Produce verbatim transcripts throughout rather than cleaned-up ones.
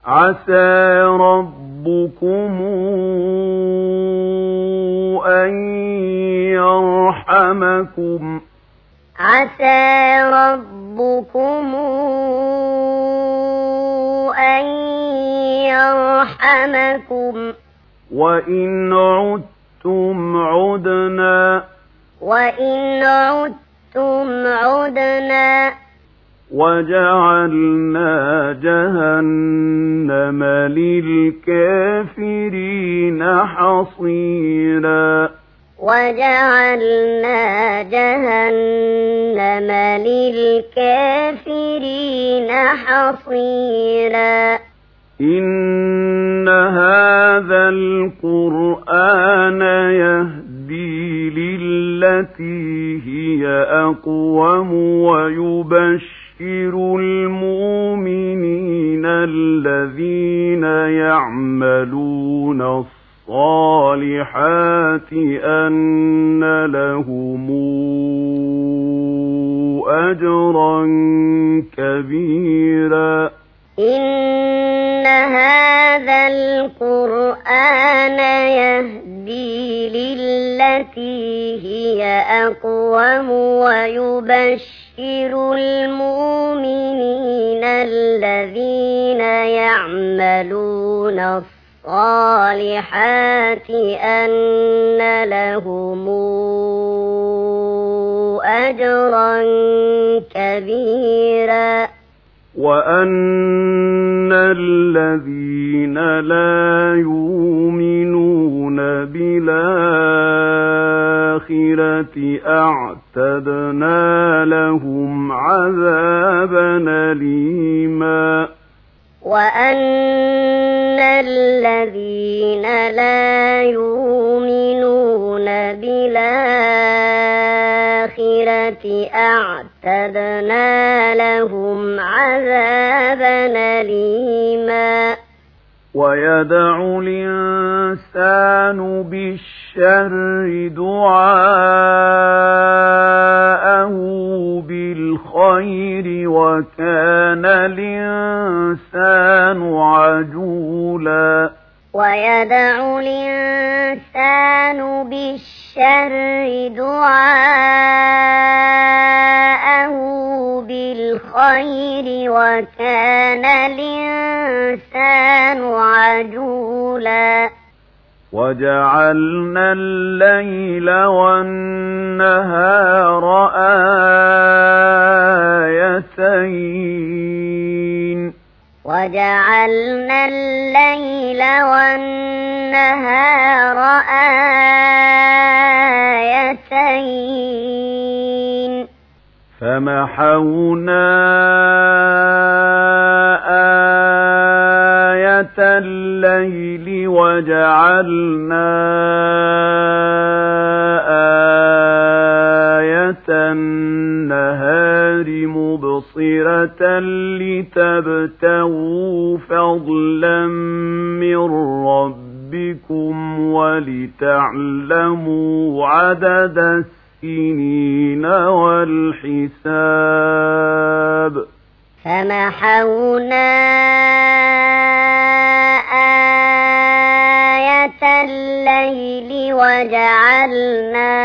عسى ربكم أن يرحمكم عسى ربكم أن يرحمكم وإن عدتم عدنا وإن عدتم عدنا وجعلنا جهنم للكافرين حصيرا وجعلنا جهنم للكافرين حصيرا إن هذا القرآن يهدي للتي هي أقوم ويبشر المؤمنين الذين يعملون الصالحات أن لهم أجرا كبيرا إن هذا القرآن يهدي للتي هي أقوم ويبشر المؤمنين الذين يعملون الصالحات أن لهم أجرا كبيرا وأن الذين لا يؤمنون بالآخرة أعتدنا لهم عذابا أليما وأن الذين لا يؤمنون بالآخرة أعتدنا لهم عذابا أليما ويدعو الإنسان بالشر دعاءه بالخير وكان الإنسان عجولا ويدعو الإنسان بالشر دعاءه بالخير وكان الإنسان عجولا وجعلنا الليل والنهار آيتين وجعلنا الليل والنهار آيتين فمحونا آية الليل وجعلنا آية النهار مبصرة لتبتغوا فضلا من ربكم ولتعلموا عدد السنين والحساب فمحونا آية الليل وجعلنا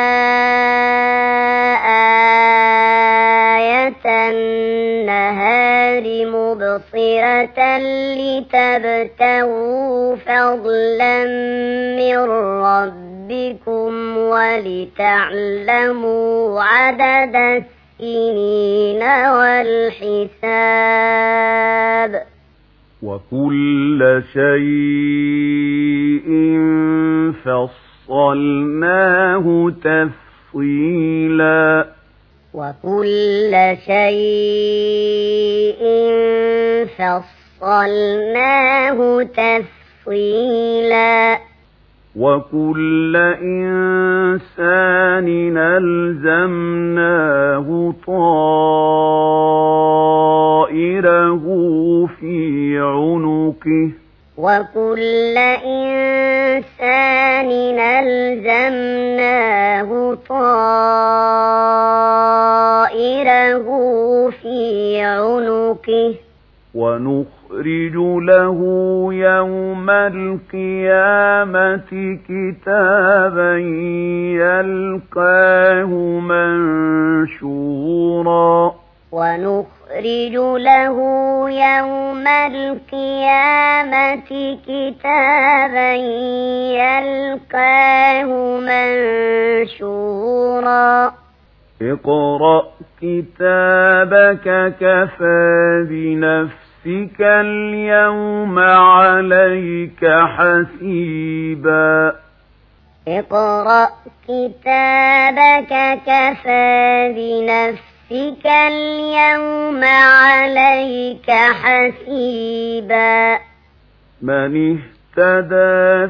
آية النهار مبصرة لتبتغوا فضلا من ربكم ولتعلموا عدد السنين والحساب وكل شيء فصلناه تفصيلا وكل شيء فصلناه تفصيلا وكل إنسان ألزمناه طائره في عنقه وكل إنسان ألزمناه طائره في عنقه ونخرج ونخرج له يوم القيامة كتابا يلقاه منشورا ونخرج له يوم القيامة كتابا يلقاه منشورا اقرأ كتابك كفى بنفسك اليوم عليك حسيبا اقرأ كتابك كفى بنفسك اليوم عليك حسيبا من اهتدى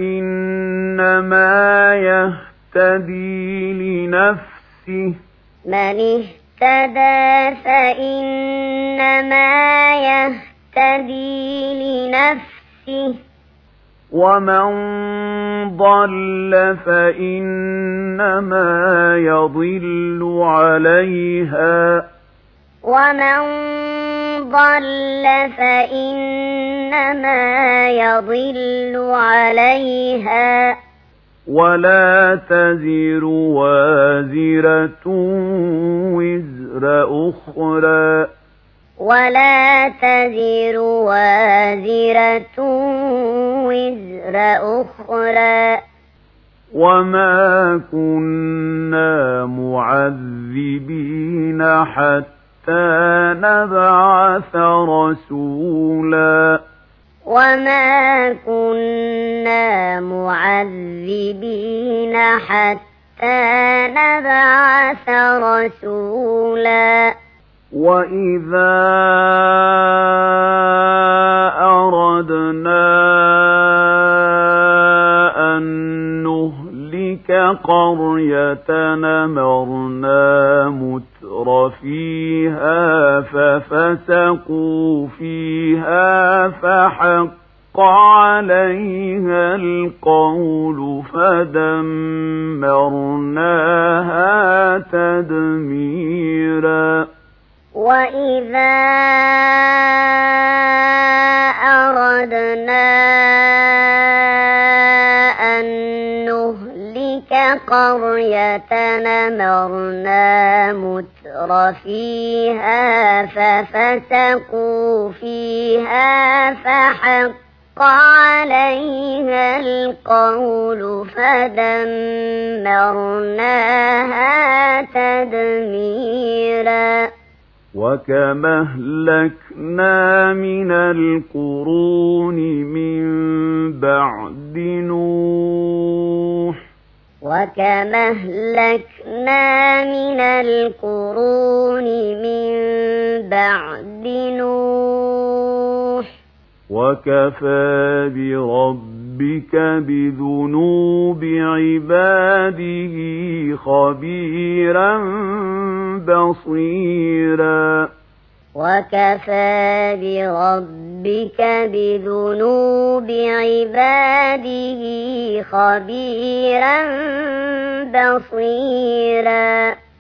فإنما يهتدي لنفسه من اهتدى فإنما يهتدي لنفسه ومن ضل فإنما يضل عليها ومن ضل فإنما يضل عليها ولا تزر وازرة وزر أخرى ولا تزر وازرة وزر أخرى وما كنا معذبين حتى نبعث رسولا وما كنا معذبين حتى نبعث رسولا وإذا أردنا أن نهلك قرية أمرنا متر فيها ففسقوا فيها فحق عليها القول فدمرناها تدميرا وإذا أردنا أن نهلك قرية أمرنا متر فيها ففسقوا فيها فحق عليها القول فدمرناها تدميرا وكم أهلكنا من القرون من بعد نوح وكم أهلكنا من القرون من بعد نوح وكفى بربك بذنوب عباده خبيرا بصيرا وكفى بربك بذنوب عباده خبيرا بصيرا